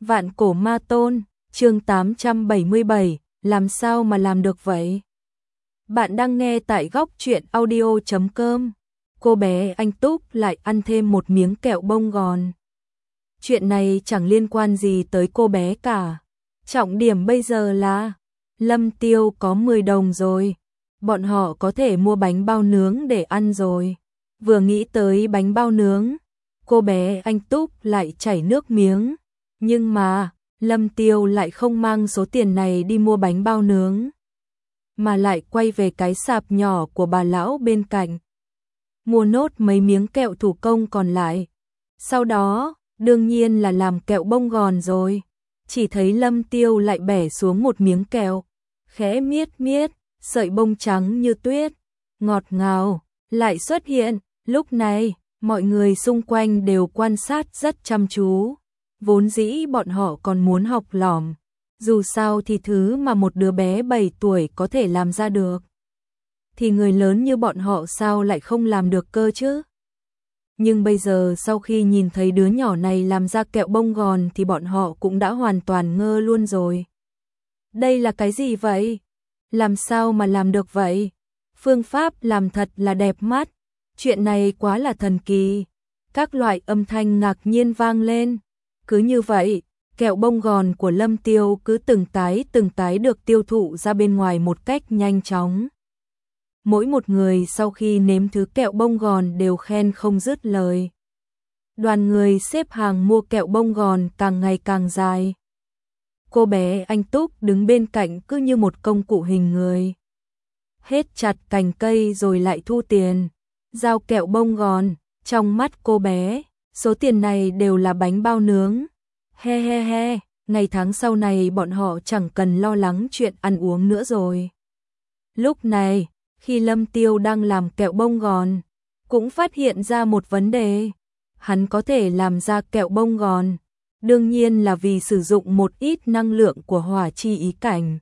Vạn cổ ma tôn, chương 877, làm sao mà làm được vậy? Bạn đang nghe tại góc truyện audio.com. Cô bé Anh Túc lại ăn thêm một miếng kẹo bông gòn. Chuyện này chẳng liên quan gì tới cô bé cả. Trọng điểm bây giờ là Lâm Tiêu có 10 đồng rồi. Bọn họ có thể mua bánh bao nướng để ăn rồi. Vừa nghĩ tới bánh bao nướng, cô bé Anh Túc lại chảy nước miếng. Nhưng mà, Lâm Tiêu lại không mang số tiền này đi mua bánh bao nướng, mà lại quay về cái sạp nhỏ của bà lão bên cạnh, mua nốt mấy miếng kẹo thủ công còn lại. Sau đó, đương nhiên là làm kẹo bông gòn rồi. Chỉ thấy Lâm Tiêu lại bẻ xuống một miếng kẹo, khẽ miết miết, sợi bông trắng như tuyết, ngọt ngào, lại xuất hiện. Lúc này, mọi người xung quanh đều quan sát rất chăm chú. Vốn dĩ bọn họ còn muốn học lỏm, dù sao thì thứ mà một đứa bé 7 tuổi có thể làm ra được, thì người lớn như bọn họ sao lại không làm được cơ chứ? Nhưng bây giờ sau khi nhìn thấy đứa nhỏ này làm ra kẹo bông gòn thì bọn họ cũng đã hoàn toàn ngơ luôn rồi. Đây là cái gì vậy? Làm sao mà làm được vậy? Phương pháp làm thật là đẹp mắt. Chuyện này quá là thần kỳ. Các loại âm thanh ngạc nhiên vang lên. Cứ như vậy, kẹo bông gòn của Lâm Tiêu cứ từng tái được tiêu thụ ra bên ngoài một cách nhanh chóng. Mỗi một người sau khi nếm thứ kẹo bông gòn đều khen không dứt lời. Đoàn người xếp hàng mua kẹo bông gòn càng ngày càng dài. Cô bé Anh Túc đứng bên cạnh cứ như một công cụ hình người. Hết chặt cành cây rồi lại thu tiền. Giao kẹo bông gòn, trong mắt cô bé, số tiền này đều là bánh bao nướng. He he he, ngày tháng sau này bọn họ chẳng cần lo lắng chuyện ăn uống nữa rồi. Lúc này, khi Lâm Tiêu đang làm kẹo bông gòn, cũng phát hiện ra một vấn đề. Hắn có thể làm ra kẹo bông gòn, đương nhiên là vì sử dụng một ít năng lượng của hỏa chi ý cảnh.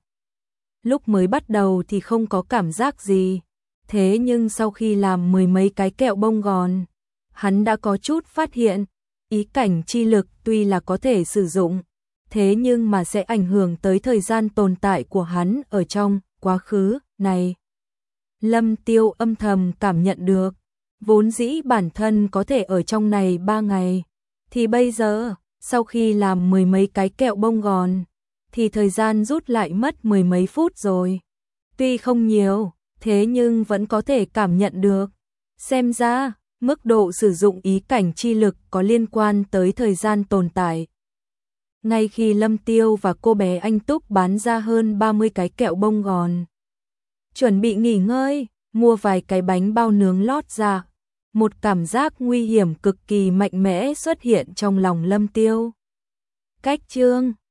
Lúc mới bắt đầu thì không có cảm giác gì, thế nhưng sau khi làm mười mấy cái kẹo bông gòn, hắn đã có chút phát hiện, ý cảnh chi lực tuy là có thể sử dụng, thế nhưng mà sẽ ảnh hưởng tới thời gian tồn tại của hắn ở trong quá khứ này. Lâm Tiêu âm thầm cảm nhận được, vốn dĩ bản thân có thể ở trong này 3 ngày, thì bây giờ, sau khi làm mười mấy cái kẹo bông gòn, thì thời gian rút lại mất mười mấy phút rồi. Tuy không nhiều, thế nhưng vẫn có thể cảm nhận được. Xem ra, mức độ sử dụng ý cảnh chi lực có liên quan tới thời gian tồn tại. Ngay khi Lâm Tiêu và cô bé Anh Túc bán ra hơn 30 cái kẹo bông gòn, chuẩn bị nghỉ ngơi, mua vài cái bánh bao nướng lót ra, một cảm giác nguy hiểm cực kỳ mạnh mẽ xuất hiện trong lòng Lâm Tiêu. Cách chương